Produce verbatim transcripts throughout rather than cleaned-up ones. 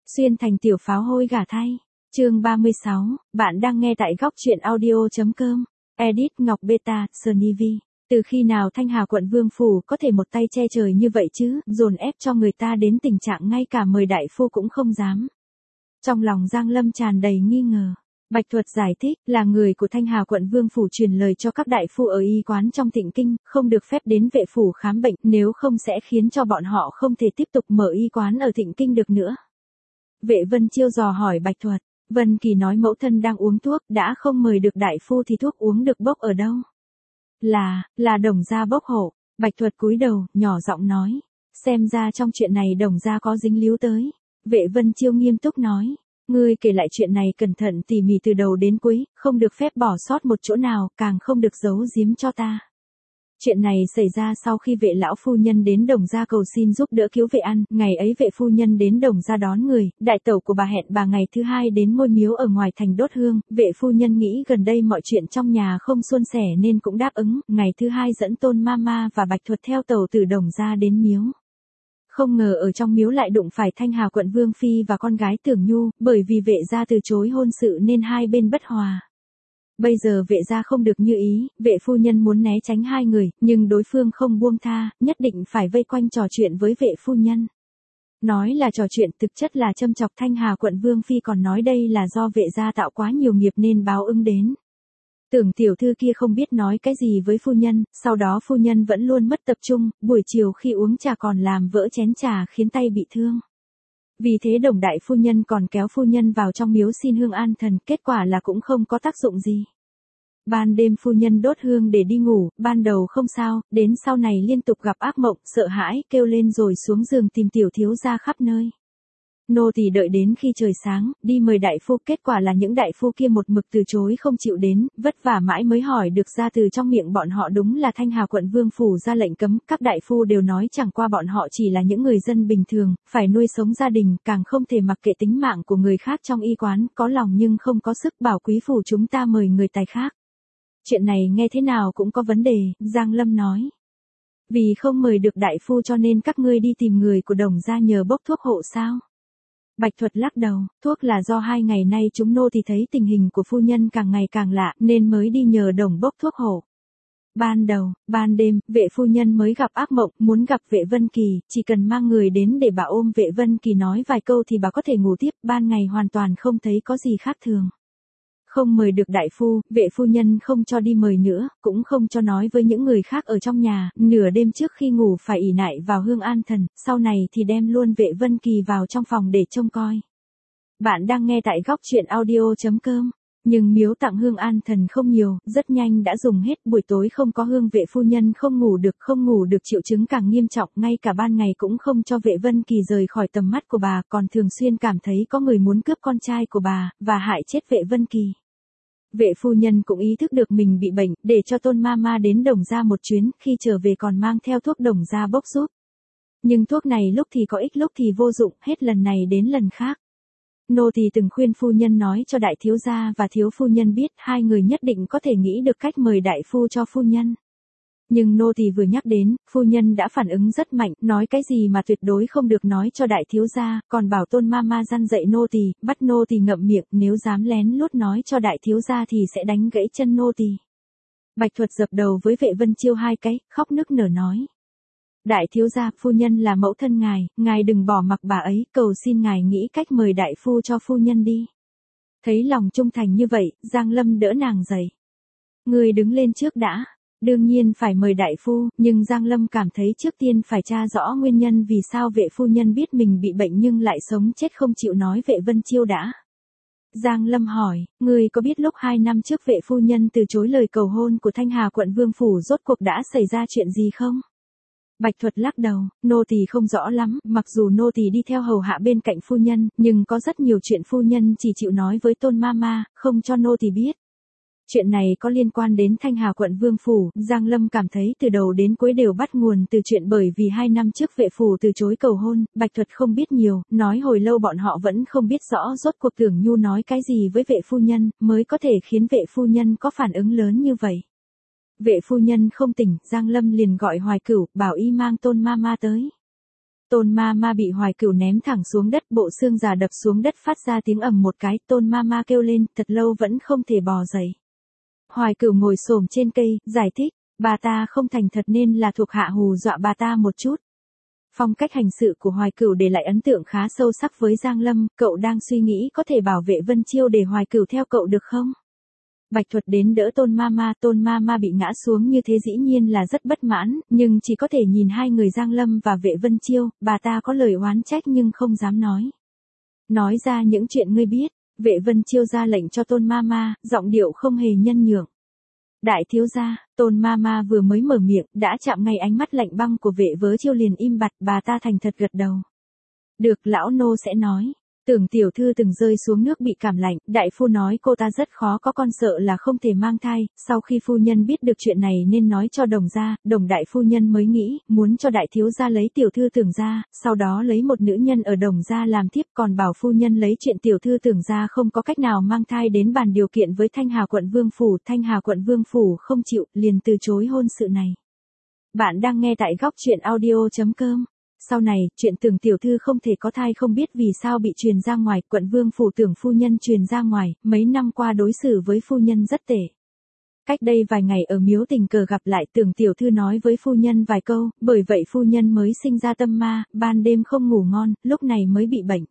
Xuyên thành tiểu pháo hôi gả thay. Chương ba mươi sáu, bạn đang nghe tại góc truyện audio.com. Edit Ngọc Beta, Snivi. Từ khi nào Thanh Hà quận Vương Phủ có thể một tay che trời như vậy chứ, dồn ép cho người ta đến tình trạng ngay cả mời đại phu cũng không dám. Trong lòng Giang Lâm tràn đầy nghi ngờ. Bạch Thuật giải thích, là người của Thanh Hà quận Vương Phủ truyền lời cho các đại phu ở y quán trong Thịnh Kinh, không được phép đến vệ phủ khám bệnh, nếu không sẽ khiến cho bọn họ không thể tiếp tục mở y quán ở Thịnh Kinh được nữa. Vệ Vân Chiêu dò hỏi Bạch Thuật. Vân Kỳ nói mẫu thân đang uống thuốc, đã không mời được đại phu thì thuốc uống được bốc ở đâu? Là, là Đồng gia bốc hộ. Bạch Thuật cúi đầu, nhỏ giọng nói. Xem ra trong chuyện này Đồng gia có dính líu tới. Vệ Vân Chiêu nghiêm túc nói. Ngươi kể lại chuyện này cẩn thận tỉ mỉ từ đầu đến cuối, không được phép bỏ sót một chỗ nào, càng không được giấu giếm cho ta. Chuyện này xảy ra sau khi vệ lão phu nhân đến Đồng gia cầu xin giúp đỡ cứu vệ ăn, ngày ấy vệ phu nhân đến Đồng gia đón người, đại tẩu của bà hẹn bà ngày thứ hai đến ngôi miếu ở ngoài thành đốt hương, vệ phu nhân nghĩ gần đây mọi chuyện trong nhà không suôn sẻ nên cũng đáp ứng, ngày thứ hai dẫn Tôn Mama và Bạch Thuật theo tàu từ Đồng gia đến miếu. Không ngờ ở trong miếu lại đụng phải Thanh Hà quận Vương Phi và con gái Tưởng Nhu, bởi vì vệ gia từ chối hôn sự nên hai bên bất hòa. Bây giờ vệ gia không được như ý, vệ phu nhân muốn né tránh hai người, nhưng đối phương không buông tha, nhất định phải vây quanh trò chuyện với vệ phu nhân. Nói là trò chuyện thực chất là châm chọc Thanh Hà quận Vương Phi, còn nói đây là do vệ gia tạo quá nhiều nghiệp nên báo ứng đến. Tưởng tiểu thư kia không biết nói cái gì với phu nhân, sau đó phu nhân vẫn luôn mất tập trung, buổi chiều khi uống trà còn làm vỡ chén trà khiến tay bị thương. Vì thế Đồng đại phu nhân còn kéo phu nhân vào trong miếu xin hương an thần, kết quả là cũng không có tác dụng gì. Ban đêm phu nhân đốt hương để đi ngủ, ban đầu không sao, đến sau này liên tục gặp ác mộng, sợ hãi, kêu lên rồi xuống giường tìm tiểu thiếu gia khắp nơi. Nô tỳ đợi đến khi trời sáng, đi mời đại phu, kết quả là những đại phu kia một mực từ chối không chịu đến, vất vả mãi mới hỏi được ra từ trong miệng bọn họ đúng là Thanh Hà quận Vương Phủ ra lệnh cấm, các đại phu đều nói chẳng qua bọn họ chỉ là những người dân bình thường, phải nuôi sống gia đình, càng không thể mặc kệ tính mạng của người khác trong y quán, có lòng nhưng không có sức, bảo quý phủ chúng ta mời người tài khác. Chuyện này nghe thế nào cũng có vấn đề, Giang Lâm nói. Vì không mời được đại phu cho nên các ngươi đi tìm người của Đồng gia nhờ bốc thuốc hộ sao? Bạch Thuật lắc đầu, thuốc là do hai ngày nay chúng nô thì thấy tình hình của phu nhân càng ngày càng lạ nên mới đi nhờ Đồng bốc thuốc hộ. Ban đầu, ban đêm, vệ phu nhân mới gặp ác mộng, muốn gặp vệ Vân Kỳ, chỉ cần mang người đến để bà ôm vệ Vân Kỳ nói vài câu thì bà có thể ngủ tiếp, ban ngày hoàn toàn không thấy có gì khác thường. Không mời được đại phu, vệ phu nhân không cho đi mời nữa, cũng không cho nói với những người khác ở trong nhà, nửa đêm trước khi ngủ phải ỷ nại vào hương an thần, sau này thì đem luôn vệ Vân Kỳ vào trong phòng để trông coi. Bạn đang nghe tại góc truyện audio.com, nhưng miếu tặng hương an thần không nhiều, rất nhanh đã dùng hết, buổi tối không có hương vệ phu nhân không ngủ được, không ngủ được triệu chứng càng nghiêm trọng, ngay cả ban ngày cũng không cho vệ Vân Kỳ rời khỏi tầm mắt của bà, còn thường xuyên cảm thấy có người muốn cướp con trai của bà, và hại chết vệ Vân Kỳ. Vệ phu nhân cũng ý thức được mình bị bệnh, để cho Tôn Mama đến Đồng gia một chuyến, khi trở về còn mang theo thuốc Đồng gia bốc giúp. Nhưng thuốc này lúc thì có ích lúc thì vô dụng, hết lần này đến lần khác. Nô thì từng khuyên phu nhân nói cho đại thiếu gia và thiếu phu nhân biết, hai người nhất định có thể nghĩ được cách mời đại phu cho phu nhân. Nhưng nô tỳ vừa nhắc đến, phu nhân đã phản ứng rất mạnh, nói cái gì mà tuyệt đối không được nói cho đại thiếu gia, còn bảo Tôn Mama răn dạy nô tỳ, bắt nô tỳ ngậm miệng, nếu dám lén lút nói cho đại thiếu gia thì sẽ đánh gãy chân nô tỳ. Bạch Thuật dập đầu với vệ Vân Chiêu hai cái, khóc nức nở nói. Đại thiếu gia, phu nhân là mẫu thân ngài, ngài đừng bỏ mặc bà ấy, cầu xin ngài nghĩ cách mời đại phu cho phu nhân đi. Thấy lòng trung thành như vậy, Giang Lâm đỡ nàng dậy. Người đứng lên trước đã. Đương nhiên phải mời đại phu, nhưng Giang Lâm cảm thấy trước tiên phải tra rõ nguyên nhân vì sao vệ phu nhân biết mình bị bệnh nhưng lại sống chết không chịu nói vệ Vân Chiêu đã. Giang Lâm hỏi, người có biết lúc hai năm trước vệ phu nhân từ chối lời cầu hôn của Thanh Hà quận Vương Phủ rốt cuộc đã xảy ra chuyện gì không? Bạch Thuật lắc đầu, nô tỳ không rõ lắm, mặc dù nô tỳ đi theo hầu hạ bên cạnh phu nhân, nhưng có rất nhiều chuyện phu nhân chỉ chịu nói với Tôn Mama, không cho nô tỳ biết. Chuyện này có liên quan đến Thanh Hà quận Vương Phủ, Giang Lâm cảm thấy từ đầu đến cuối đều bắt nguồn từ chuyện bởi vì hai năm trước vệ phủ từ chối cầu hôn, Bạch Thuật không biết nhiều, nói hồi lâu bọn họ vẫn không biết rõ rốt cuộc Tưởng Nhu nói cái gì với vệ phu nhân, mới có thể khiến vệ phu nhân có phản ứng lớn như vậy. Vệ phu nhân không tỉnh, Giang Lâm liền gọi Hoài Cửu, bảo y mang Tôn Mama tới. Tôn ma ma bị Hoài Cửu ném thẳng xuống đất, bộ xương già đập xuống đất phát ra tiếng ầm một cái, Tôn ma ma kêu lên, thật lâu vẫn không thể bò dậy. Hoài Cửu ngồi xổm trên cây, giải thích, bà ta không thành thật nên là thuộc hạ hù dọa bà ta một chút. Phong cách hành sự của Hoài Cửu để lại ấn tượng khá sâu sắc với Giang Lâm, cậu đang suy nghĩ có thể bảo vệ Vân Chiêu để Hoài Cửu theo cậu được không? Bạch Thuật đến đỡ Tôn ma ma, Tôn ma ma bị ngã xuống như thế dĩ nhiên là rất bất mãn, nhưng chỉ có thể nhìn hai người Giang Lâm và vệ Vân Chiêu, bà ta có lời oán trách nhưng không dám nói. Nói ra những chuyện ngươi biết, vệ Vân Chiêu ra lệnh cho Tôn ma ma, giọng điệu không hề nhân nhượng. Đại thiếu gia, Tôn ma ma vừa mới mở miệng, đã chạm ngay ánh mắt lạnh băng của vệ Vớ Chiêu liền im bặt, bà ta thành thật gật đầu. Được, lão nô sẽ nói. Tưởng tiểu thư từng rơi xuống nước bị cảm lạnh, đại phu nói cô ta rất khó có con, sợ là không thể mang thai, sau khi phu nhân biết được chuyện này nên nói cho Đồng gia, Đồng đại phu nhân mới nghĩ, muốn cho đại thiếu gia lấy tiểu thư Tưởng gia, sau đó lấy một nữ nhân ở Đồng gia làm thiếp, còn bảo phu nhân lấy chuyện tiểu thư Tưởng gia không có cách nào mang thai đến bàn điều kiện với Thanh Hà quận Vương phủ, Thanh Hà quận Vương phủ không chịu, liền từ chối hôn sự này. Bạn đang nghe tại góc truyện audio chấm com. Sau này, chuyện Tưởng tiểu thư không thể có thai không biết vì sao bị truyền ra ngoài, quận Vương phủ Tưởng phu nhân truyền ra ngoài, mấy năm qua đối xử với phu nhân rất tệ. Cách đây vài ngày ở miếu tình cờ gặp lại, Tưởng tiểu thư nói với phu nhân vài câu, bởi vậy phu nhân mới sinh ra tâm ma, ban đêm không ngủ ngon, lúc này mới bị bệnh.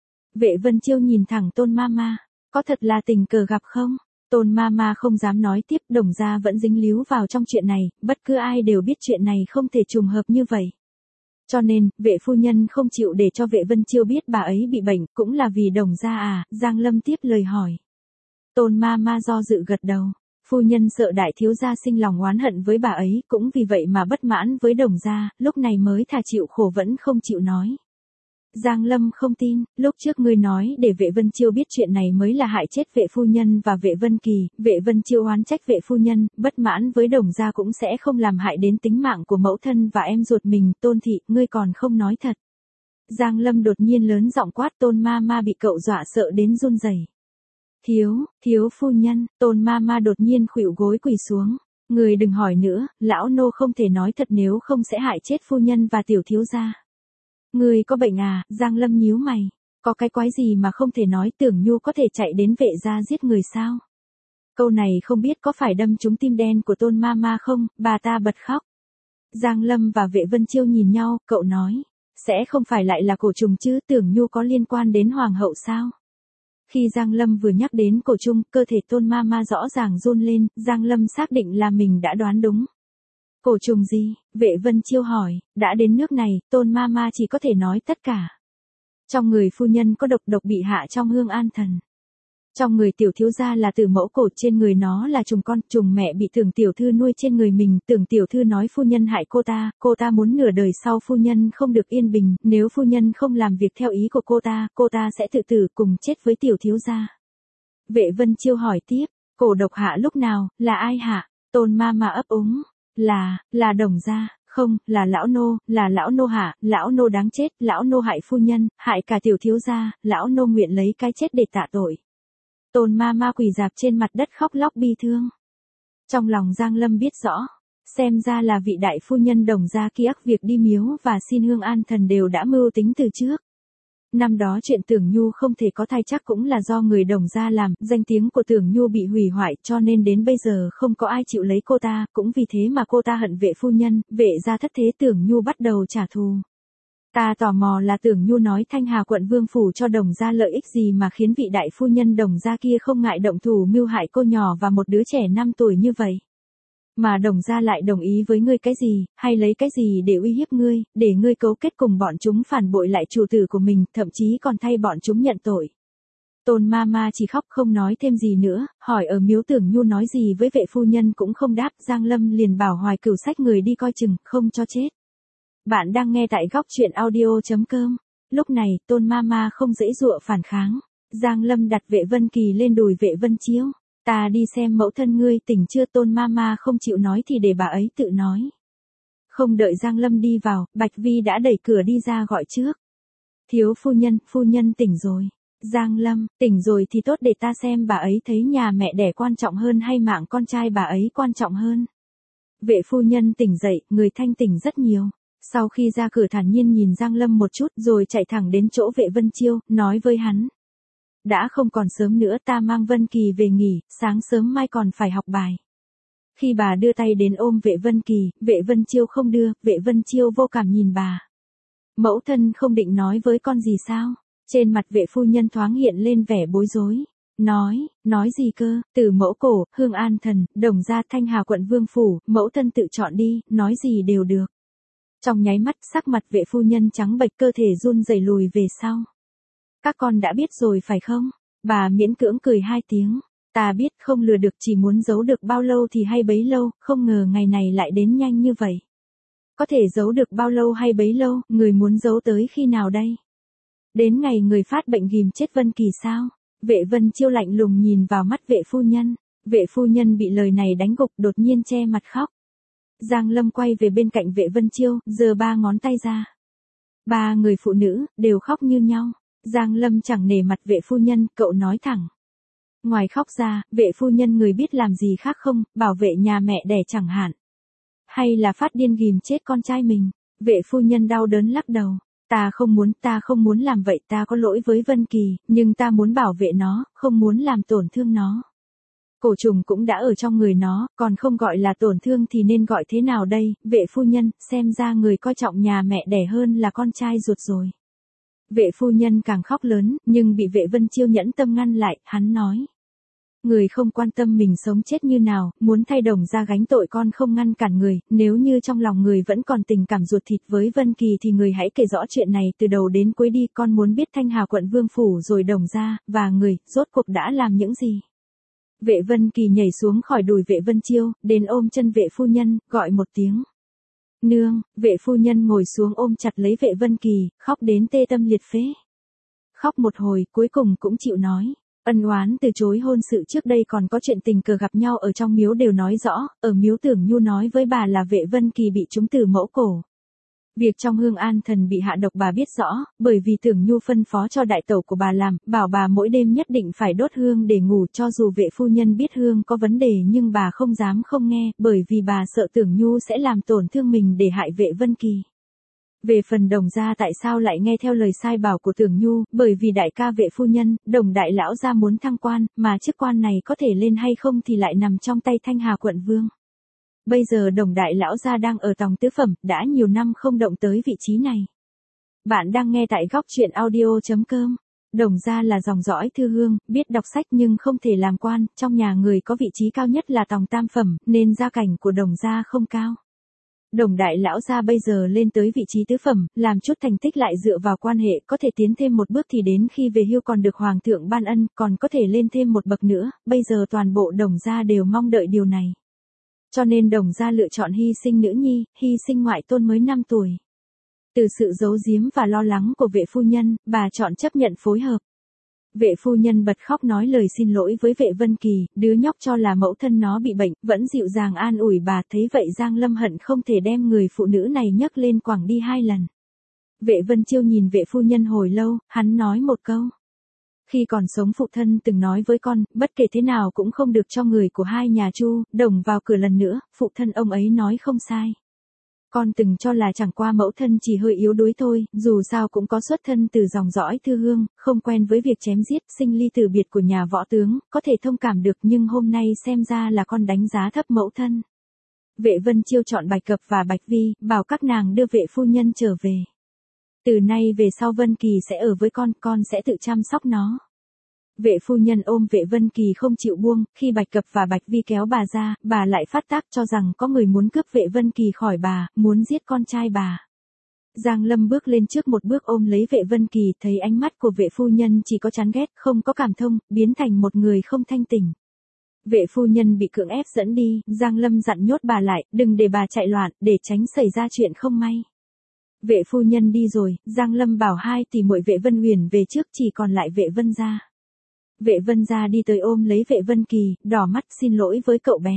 Vệ Vân Chiêu nhìn thẳng Tôn ma ma, có thật là tình cờ gặp không? Tôn ma ma không dám nói tiếp, Đồng gia vẫn dính líu vào trong chuyện này, bất cứ ai đều biết chuyện này không thể trùng hợp như vậy. Cho nên, vệ phu nhân không chịu để cho vệ Vân Chiêu biết bà ấy bị bệnh, cũng là vì Đồng gia à, Giang Lâm tiếp lời hỏi. Tôn ma ma do dự gật đầu, phu nhân sợ đại thiếu gia sinh lòng oán hận với bà ấy, cũng vì vậy mà bất mãn với Đồng gia, lúc này mới thà chịu khổ vẫn không chịu nói. Giang Lâm không tin, lúc trước ngươi nói để vệ Vân Chiêu biết chuyện này mới là hại chết vệ phu nhân và vệ Vân Kỳ, vệ Vân Chiêu oán trách vệ phu nhân, bất mãn với Đồng gia cũng sẽ không làm hại đến tính mạng của mẫu thân và em ruột mình, Tôn thị, ngươi còn không nói thật. Giang Lâm đột nhiên lớn giọng quát, Tôn ma ma bị cậu dọa sợ đến run rẩy. Thiếu, thiếu phu nhân, Tôn ma ma đột nhiên khuỵu gối quỳ xuống. Người đừng hỏi nữa, lão nô không thể nói thật nếu không sẽ hại chết phu nhân và tiểu thiếu gia. Người có bệnh à, Giang Lâm nhíu mày, có cái quái gì mà không thể nói, Tưởng Nhu có thể chạy đến vệ gia giết người sao? Câu này không biết có phải đâm trúng tim đen của Tôn ma ma không, bà ta bật khóc. Giang Lâm và vệ Vân Chiêu nhìn nhau, cậu nói, sẽ không phải lại là cổ trùng chứ, Tưởng Nhu có liên quan đến hoàng hậu sao? Khi Giang Lâm vừa nhắc đến cổ trùng, cơ thể Tôn ma ma rõ ràng run lên, Giang Lâm xác định là mình đã đoán đúng. Cổ trùng gì? Vệ Vân Chiêu hỏi, đã đến nước này, Tôn ma ma chỉ có thể nói tất cả. Trong người phu nhân có độc, độc bị hạ trong hương an thần. Trong người tiểu thiếu gia là tử mẫu cổ, trên người nó là trùng con, trùng mẹ bị Tưởng tiểu thư nuôi trên người mình, Tưởng tiểu thư nói phu nhân hại cô ta, cô ta muốn nửa đời sau phu nhân không được yên bình, nếu phu nhân không làm việc theo ý của cô ta, cô ta sẽ tự tử cùng chết với tiểu thiếu gia. Vệ Vân Chiêu hỏi tiếp, cổ độc hạ lúc nào, là ai hạ? Tôn ma ma ấp úng. Là, là Đồng gia, không, là lão nô, là lão nô hạ, lão nô đáng chết, lão nô hại phu nhân, hại cả tiểu thiếu gia, lão nô nguyện lấy cái chết để tạ tội. Tôn ma ma quỳ dạp trên mặt đất khóc lóc bi thương. Trong lòng Giang Lâm biết rõ, xem ra là vị đại phu nhân Đồng gia kia việc đi miếu và xin hương an thần đều đã mưu tính từ trước. Năm đó chuyện Tưởng Nhu không thể có thai chắc cũng là do người Đồng gia làm, danh tiếng của Tưởng Nhu bị hủy hoại cho nên đến bây giờ không có ai chịu lấy cô ta, cũng vì thế mà cô ta hận vệ phu nhân, vệ gia thất thế, Tưởng Nhu bắt đầu trả thù. Ta tò mò là Tưởng Nhu nói Thanh Hà quận Vương phủ cho Đồng gia lợi ích gì mà khiến vị đại phu nhân Đồng gia kia không ngại động thủ mưu hại cô nhỏ và một đứa trẻ năm tuổi như vậy. Mà Đồng gia lại đồng ý với ngươi cái gì, hay lấy cái gì để uy hiếp ngươi, để ngươi cấu kết cùng bọn chúng phản bội lại chủ tử của mình, thậm chí còn thay bọn chúng nhận tội. Tôn ma ma chỉ khóc không nói thêm gì nữa, hỏi ở miếu Tưởng Nhu nói gì với vệ phu nhân cũng không đáp, Giang Lâm liền bảo Hoài Cửu xách người đi coi chừng, không cho chết. Bạn đang nghe tại góc truyện audio chấm com. Lúc này, Tôn ma ma không dễ dụa phản kháng. Giang Lâm đặt vệ Vân Kỳ lên đùi vệ Vân Chiêu. Ta đi xem mẫu thân ngươi tỉnh chưa? Tôn ma ma không chịu nói thì để bà ấy tự nói. Không đợi Giang Lâm đi vào, Bạch Vi đã đẩy cửa đi ra gọi trước. Thiếu phu nhân, phu nhân tỉnh rồi. Giang Lâm, tỉnh rồi thì tốt, để ta xem bà ấy thấy nhà mẹ đẻ quan trọng hơn hay mạng con trai bà ấy quan trọng hơn. Vệ phu nhân tỉnh dậy, người thanh tỉnh rất nhiều. Sau khi ra cửa thản nhiên nhìn Giang Lâm một chút rồi chạy thẳng đến chỗ Vệ Vân Chiêu, nói với hắn. Đã không còn sớm nữa, ta mang Vân Kỳ về nghỉ, sáng sớm mai còn phải học bài. Khi bà đưa tay đến ôm Vệ Vân Kỳ, Vệ Vân Chiêu không đưa, Vệ Vân Chiêu vô cảm nhìn bà. Mẫu thân không định nói với con gì sao? Trên mặt Vệ phu nhân thoáng hiện lên vẻ bối rối. Nói, nói gì cơ, Từ Mẫu Cổ, Hương An Thần, Đồng Gia, Thanh Hà quận Vương Phủ, mẫu thân tự chọn đi, nói gì đều được. Trong nháy mắt sắc mặt Vệ phu nhân trắng bệch, cơ thể run rẩy lùi về sau. Các con đã biết rồi phải không? Bà miễn cưỡng cười hai tiếng. Ta biết, không lừa được, chỉ muốn giấu được bao lâu thì hay bấy lâu, không ngờ ngày này lại đến nhanh như vậy. Có thể giấu được bao lâu hay bấy lâu, người muốn giấu tới khi nào đây? Đến ngày người phát bệnh ghim chết Vân Kỳ sao? Vệ Vân Chiêu lạnh lùng nhìn vào mắt Vệ phu nhân. Vệ phu nhân bị lời này đánh gục, đột nhiên che mặt khóc. Giang Lâm quay về bên cạnh Vệ Vân Chiêu, giơ ba ngón tay ra. Ba người phụ nữ, đều khóc như nhau. Giang Lâm chẳng nể mặt Vệ phu nhân, cậu nói thẳng. Ngoài khóc ra, Vệ phu nhân người biết làm gì khác không, bảo vệ nhà mẹ đẻ chẳng hạn. Hay là phát điên ghim chết con trai mình. Vệ phu nhân đau đớn lắc đầu. Ta không muốn, ta không muốn làm vậy, ta có lỗi với Vân Kỳ, nhưng ta muốn bảo vệ nó, không muốn làm tổn thương nó. Cổ trùng cũng đã ở trong người nó, còn không gọi là tổn thương thì nên gọi thế nào đây? Vệ phu nhân, xem ra người coi trọng nhà mẹ đẻ hơn là con trai ruột rồi. Vệ phu nhân càng khóc lớn, nhưng bị Vệ Vân Chiêu nhẫn tâm ngăn lại, hắn nói. Người không quan tâm mình sống chết như nào, muốn thay Đồng Gia gánh tội con không ngăn cản người, nếu như trong lòng người vẫn còn tình cảm ruột thịt với Vân Kỳ thì người hãy kể rõ chuyện này từ đầu đến cuối đi, con muốn biết Thanh Hà quận Vương Phủ rồi Đồng Gia, và người, rốt cuộc đã làm những gì. Vệ Vân Kỳ nhảy xuống khỏi đùi Vệ Vân Chiêu, đến ôm chân Vệ phu nhân, gọi một tiếng. Nương, Vệ phu nhân ngồi xuống ôm chặt lấy Vệ Vân Kỳ, khóc đến tê tâm liệt phế. Khóc một hồi, cuối cùng cũng chịu nói. Ân oán từ chối hôn sự trước đây còn có chuyện tình cờ gặp nhau ở trong miếu đều nói rõ, ở miếu Tưởng Nhu nói với bà là Vệ Vân Kỳ bị trúng Từ Mẫu Cổ. Việc trong Hương An Thần bị hạ độc bà biết rõ, bởi vì Tưởng Nhu phân phó cho đại tẩu của bà làm, bảo bà mỗi đêm nhất định phải đốt hương để ngủ, cho dù Vệ phu nhân biết hương có vấn đề nhưng bà không dám không nghe, bởi vì bà sợ Tưởng Nhu sẽ làm tổn thương mình để hại Vệ Vân Kỳ. Về phần Đồng Gia tại sao lại nghe theo lời sai bảo của Tưởng Nhu, bởi vì đại ca Vệ phu nhân, Đồng đại lão gia muốn thăng quan, mà chức quan này có thể lên hay không thì lại nằm trong tay Thanh Hà quận vương. Bây giờ Đồng đại lão gia đang ở tòng tứ phẩm, đã nhiều năm không động tới vị trí này. Bạn đang nghe tại góc truyện audio chấm com. Đồng Gia là dòng dõi thư hương, biết đọc sách nhưng không thể làm quan, trong nhà người có vị trí cao nhất là tòng tam phẩm, nên gia cảnh của Đồng Gia không cao. Đồng đại lão gia bây giờ lên tới vị trí tứ phẩm, làm chút thành tích lại dựa vào quan hệ có thể tiến thêm một bước thì đến khi về hưu còn được hoàng thượng ban ân, còn có thể lên thêm một bậc nữa, bây giờ toàn bộ Đồng Gia đều mong đợi điều này. Cho nên Đồng Gia lựa chọn hy sinh nữ nhi, hy sinh ngoại tôn mới năm tuổi. Từ sự giấu giếm và lo lắng của Vệ phu nhân, bà chọn chấp nhận phối hợp. Vệ phu nhân bật khóc nói lời xin lỗi với Vệ Vân Kỳ, đứa nhóc cho là mẫu thân nó bị bệnh, vẫn dịu dàng an ủi bà, thấy vậy Giang Lâm hận không thể đem người phụ nữ này nhấc lên quẳng đi hai lần. Vệ Vân Chiêu nhìn Vệ phu nhân hồi lâu, hắn nói một câu. Khi còn sống phụ thân từng nói với con, bất kể thế nào cũng không được cho người của hai nhà Chu, Đồng vào cửa lần nữa, phụ thân ông ấy nói không sai. Con từng cho là chẳng qua mẫu thân chỉ hơi yếu đuối thôi, dù sao cũng có xuất thân từ dòng dõi thư hương, không quen với việc chém giết, sinh ly tử biệt của nhà võ tướng, có thể thông cảm được nhưng hôm nay xem ra là con đánh giá thấp mẫu thân. Vệ Vân Chiêu chọn Bạch Cập và Bạch Vi, bảo các nàng đưa Vệ phu nhân trở về. Từ nay về sau Vân Kỳ sẽ ở với con, con sẽ tự chăm sóc nó. Vệ phu nhân ôm Vệ Vân Kỳ không chịu buông, khi Bạch Cập và Bạch Vi kéo bà ra, bà lại phát tác cho rằng có người muốn cướp Vệ Vân Kỳ khỏi bà, muốn giết con trai bà. Giang Lâm bước lên trước một bước ôm lấy Vệ Vân Kỳ, thấy ánh mắt của Vệ phu nhân chỉ có chán ghét, không có cảm thông, biến thành một người không thanh tỉnh. Vệ phu nhân bị cưỡng ép dẫn đi, Giang Lâm dặn nhốt bà lại, đừng để bà chạy loạn, để tránh xảy ra chuyện không may. Vệ phu nhân đi rồi, Giang Lâm bảo hai tỷ muội Vệ Vân Huyền về trước, chỉ còn lại Vệ Vân gia. Vệ Vân gia đi tới ôm lấy Vệ Vân Kỳ, đỏ mắt xin lỗi với cậu bé.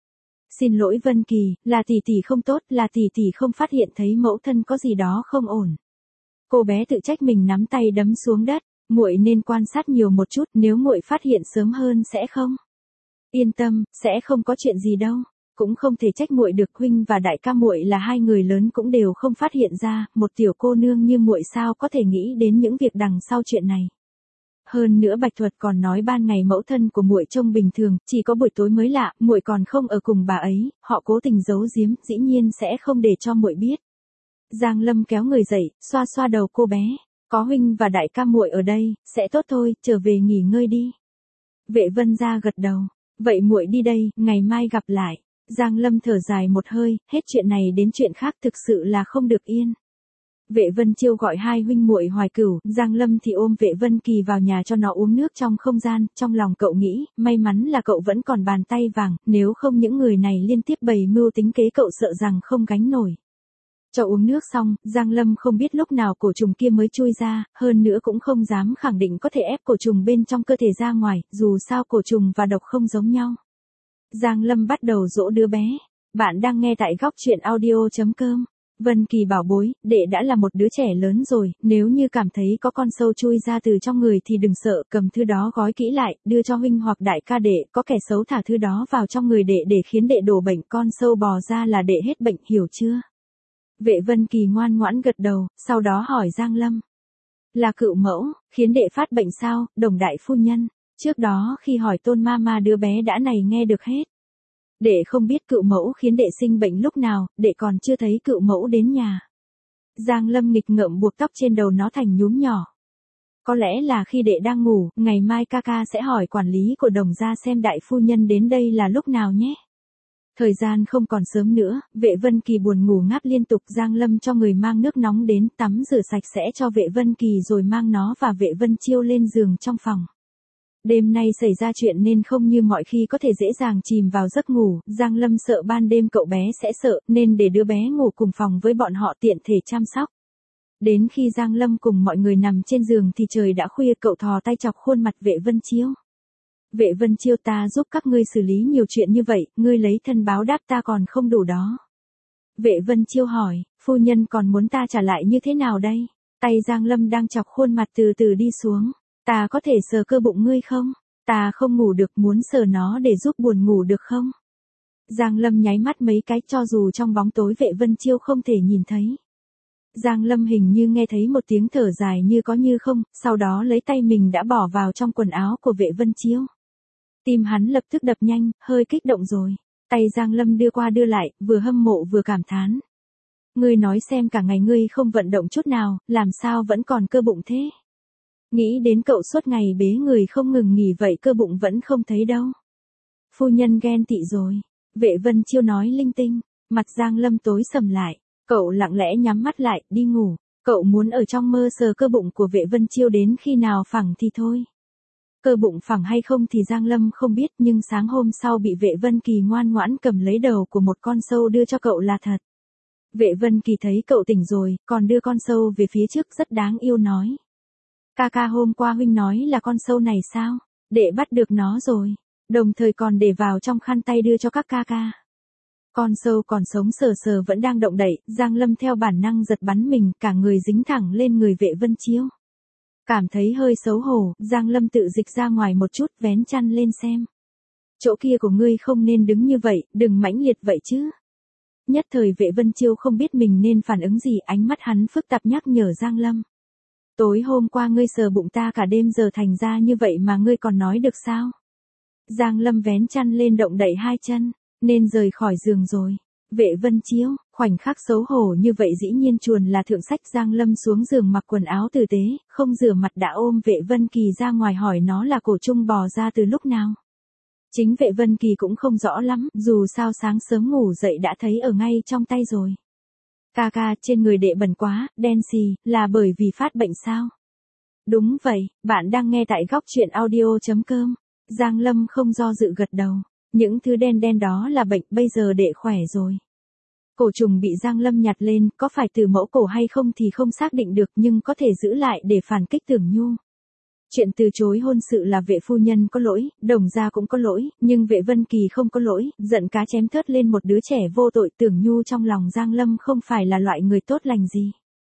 Xin lỗi Vân Kỳ, là tỷ tỷ không tốt, là tỷ tỷ không phát hiện thấy mẫu thân có gì đó không ổn. Cô bé tự trách mình, nắm tay đấm xuống đất, muội nên quan sát nhiều một chút, nếu muội phát hiện sớm hơn sẽ không. Yên tâm, sẽ không có chuyện gì đâu. Cũng không thể trách muội được, huynh và đại ca muội là hai người lớn cũng đều không phát hiện ra, một tiểu cô nương như muội sao có thể nghĩ đến những việc đằng sau chuyện này. Hơn nữa Bạch Thuật còn nói ban ngày mẫu thân của muội trông bình thường, chỉ có buổi tối mới lạ, muội còn không ở cùng bà ấy, họ cố tình giấu giếm, dĩ nhiên sẽ không để cho muội biết. Giang Lâm kéo người dậy, xoa xoa đầu cô bé, có huynh và đại ca muội ở đây, sẽ tốt thôi, trở về nghỉ ngơi đi. Vệ Vân Gia gật đầu, vậy muội đi đây, ngày mai gặp lại. Giang Lâm thở dài một hơi, hết chuyện này đến chuyện khác thực sự là không được yên. Vệ Vân Chiêu gọi hai huynh muội Hoài Cửu, Giang Lâm thì ôm Vệ Vân Kỳ vào nhà cho nó uống nước trong không gian, trong lòng cậu nghĩ, may mắn là cậu vẫn còn bàn tay vàng, nếu không những người này liên tiếp bày mưu tính kế cậu sợ rằng không gánh nổi. Cho uống nước xong, Giang Lâm không biết lúc nào cổ trùng kia mới chui ra, hơn nữa cũng không dám khẳng định có thể ép cổ trùng bên trong cơ thể ra ngoài, dù sao cổ trùng và độc không giống nhau. Giang Lâm bắt đầu dỗ đứa bé. Bạn đang nghe tại góc truyện audio chấm com. Vân Kỳ bảo bối, đệ đã là một đứa trẻ lớn rồi, nếu như cảm thấy có con sâu chui ra từ trong người thì đừng sợ, cầm thứ đó gói kỹ lại, đưa cho huynh hoặc đại ca đệ, có kẻ xấu thả thứ đó vào trong người đệ để khiến đệ đổ bệnh, con sâu bò ra là đệ hết bệnh, hiểu chưa? Vệ Vân Kỳ ngoan ngoãn gật đầu, sau đó hỏi Giang Lâm. Là cựu mẫu, khiến đệ phát bệnh sao, Đồng đại phu nhân? Trước đó khi hỏi Tôn Mama đứa bé đã này nghe được hết. Đệ không biết cựu mẫu khiến đệ sinh bệnh lúc nào, đệ còn chưa thấy cựu mẫu đến nhà. Giang Lâm nghịch ngợm buộc tóc trên đầu nó thành nhúm nhỏ. Có lẽ là khi đệ đang ngủ, ngày mai ca ca sẽ hỏi quản lý của Đồng gia xem đại phu nhân đến đây là lúc nào nhé. Thời gian không còn sớm nữa, Vệ Vân Kỳ buồn ngủ ngáp liên tục. Giang Lâm cho người mang nước nóng đến tắm rửa sạch sẽ cho Vệ Vân Kỳ rồi mang nó và Vệ Vân Chiêu lên giường trong phòng. Đêm nay xảy ra chuyện nên không như mọi khi có thể dễ dàng chìm vào giấc ngủ, Giang Lâm sợ ban đêm cậu bé sẽ sợ nên để đứa bé ngủ cùng phòng với bọn họ tiện thể chăm sóc. Đến khi Giang Lâm cùng mọi người nằm trên giường thì trời đã khuya, cậu thò tay chọc khuôn mặt Vệ Vân Chiêu. Vệ Vân Chiêu, ta giúp các ngươi xử lý nhiều chuyện như vậy, ngươi lấy thân báo đáp ta còn không đủ đó. Vệ Vân Chiêu hỏi, phu nhân còn muốn ta trả lại như thế nào đây? Tay Giang Lâm đang chọc khuôn mặt từ từ đi xuống. Ta có thể sờ cơ bụng ngươi không? Ta không ngủ được, muốn sờ nó để giúp buồn ngủ được không? Giang Lâm nháy mắt mấy cái cho dù trong bóng tối Vệ Vân Chiêu không thể nhìn thấy. Giang Lâm hình như nghe thấy một tiếng thở dài như có như không, sau đó lấy tay mình đã bỏ vào trong quần áo của Vệ Vân Chiêu. Tim hắn lập tức đập nhanh, hơi kích động rồi. Tay Giang Lâm đưa qua đưa lại, vừa hâm mộ vừa cảm thán. Ngươi nói xem, cả ngày ngươi không vận động chút nào, làm sao vẫn còn cơ bụng thế? Nghĩ đến cậu suốt ngày bế người không ngừng nghỉ vậy cơ bụng vẫn không thấy đâu. Phu nhân ghen tị rồi. Vệ Vân Chiêu nói linh tinh. Mặt Giang Lâm tối sầm lại. Cậu lặng lẽ nhắm mắt lại, đi ngủ. Cậu muốn ở trong mơ sờ cơ bụng của Vệ Vân Chiêu đến khi nào phẳng thì thôi. Cơ bụng phẳng hay không thì Giang Lâm không biết, nhưng sáng hôm sau bị Vệ Vân Kỳ ngoan ngoãn cầm lấy đầu của một con sâu đưa cho cậu là thật. Vệ Vân Kỳ thấy cậu tỉnh rồi, còn đưa con sâu về phía trước rất đáng yêu nói. Ca ca, hôm qua huynh nói là con sâu này sao? Đệ bắt được nó rồi. Đồng thời còn để vào trong khăn tay đưa cho các ca ca. Con sâu còn sống sờ sờ vẫn đang động đậy, Giang Lâm theo bản năng giật bắn mình, cả người dính thẳng lên người Vệ Vân Chiêu. Cảm thấy hơi xấu hổ, Giang Lâm tự dịch ra ngoài một chút, vén chăn lên xem. Chỗ kia của ngươi không nên đứng như vậy, đừng mãnh liệt vậy chứ. Nhất thời Vệ Vân Chiêu không biết mình nên phản ứng gì, ánh mắt hắn phức tạp nhắc nhở Giang Lâm. Tối hôm qua ngươi sờ bụng ta cả đêm giờ thành ra như vậy mà ngươi còn nói được sao? Giang Lâm vén chăn lên động đậy hai chân, nên rời khỏi giường rồi. Vệ Vân Chiêu, khoảnh khắc xấu hổ như vậy dĩ nhiên chuồn là thượng sách. Giang Lâm xuống giường mặc quần áo tử tế, không rửa mặt đã ôm Vệ Vân Kỳ ra ngoài hỏi nó là cổ trùng bò ra từ lúc nào. Chính Vệ Vân Kỳ cũng không rõ lắm, dù sao sáng sớm ngủ dậy đã thấy ở ngay trong tay rồi. Ca ca, trên người đệ bẩn quá, đen xì, là bởi vì phát bệnh sao? Đúng vậy, bạn đang nghe tại góc truyện audio chấm com. Giang Lâm không do dự gật đầu. Những thứ đen đen đó là bệnh, bây giờ đệ khỏe rồi. Cổ trùng bị Giang Lâm nhặt lên, có phải từ mẫu cổ hay không thì không xác định được, nhưng có thể giữ lại để phản kích Tưởng Nhu. Chuyện từ chối hôn sự là Vệ phu nhân có lỗi, Đồng gia cũng có lỗi, nhưng Vệ Vân Kỳ không có lỗi, giận cá chém thớt lên một đứa trẻ vô tội. Tưởng Nhu trong lòng Giang Lâm không phải là loại người tốt lành gì.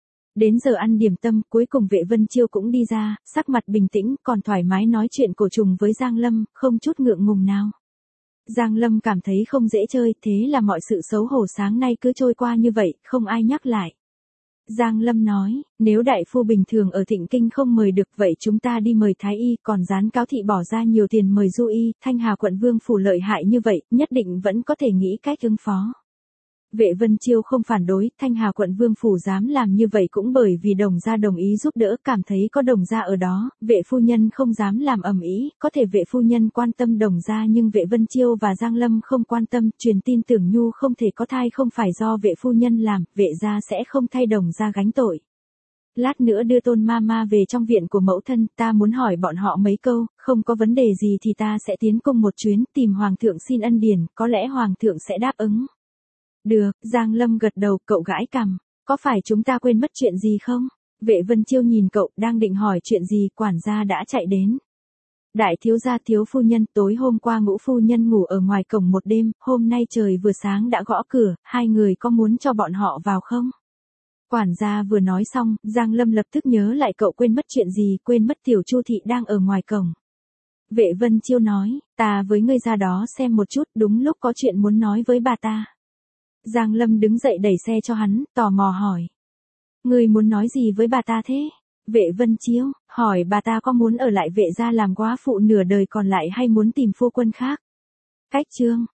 Đến giờ ăn điểm tâm, cuối cùng Vệ Vân Chiêu cũng đi ra, sắc mặt bình tĩnh, còn thoải mái nói chuyện cổ trùng với Giang Lâm, không chút ngượng ngùng nào. Giang Lâm cảm thấy không dễ chơi, thế là mọi sự xấu hổ sáng nay cứ trôi qua như vậy, không ai nhắc lại. Giang Lâm nói, nếu đại phu bình thường ở Thịnh Kinh không mời được vậy chúng ta đi mời Thái Y, còn Gián Cáo Thị bỏ ra nhiều tiền mời Du Y, Thanh Hà quận Vương phủ lợi hại như vậy, nhất định vẫn có thể nghĩ cách ứng phó. Vệ Vân Chiêu không phản đối, Thanh Hà quận Vương phủ dám làm như vậy cũng bởi vì Đồng gia đồng ý giúp đỡ, cảm thấy có Đồng gia ở đó, vệ phu nhân không dám làm ầm ĩ, có thể vệ phu nhân quan tâm Đồng gia nhưng vệ Vân Chiêu và Giang Lâm không quan tâm, truyền tin Tưởng Nhu không thể có thai không phải do vệ phu nhân làm, vệ gia sẽ không thay Đồng gia gánh tội. Lát nữa đưa Tôn Mama về trong viện của mẫu thân, ta muốn hỏi bọn họ mấy câu, không có vấn đề gì thì ta sẽ tiến cung một chuyến, tìm Hoàng thượng xin ân điển, có lẽ Hoàng thượng sẽ đáp ứng. Được, Giang Lâm gật đầu, cậu gãi cằm, có phải chúng ta quên mất chuyện gì không? Vệ Vân Chiêu nhìn cậu, đang định hỏi chuyện gì, quản gia đã chạy đến. Đại thiếu gia thiếu phu nhân, tối hôm qua Ngũ phu nhân ngủ ở ngoài cổng một đêm, hôm nay trời vừa sáng đã gõ cửa, hai người có muốn cho bọn họ vào không? Quản gia vừa nói xong, Giang Lâm lập tức nhớ lại cậu quên mất chuyện gì, quên mất tiểu Chu thị đang ở ngoài cổng. Vệ Vân Chiêu nói, ta với ngươi ra đó xem một chút, đúng lúc có chuyện muốn nói với bà ta. Giang Lâm đứng dậy đẩy xe cho hắn, tò mò hỏi. Ngươi muốn nói gì với bà ta thế? Vệ Vân Chiêu, hỏi bà ta có muốn ở lại vệ gia làm góa phụ nửa đời còn lại hay muốn tìm phu quân khác? Cách chương.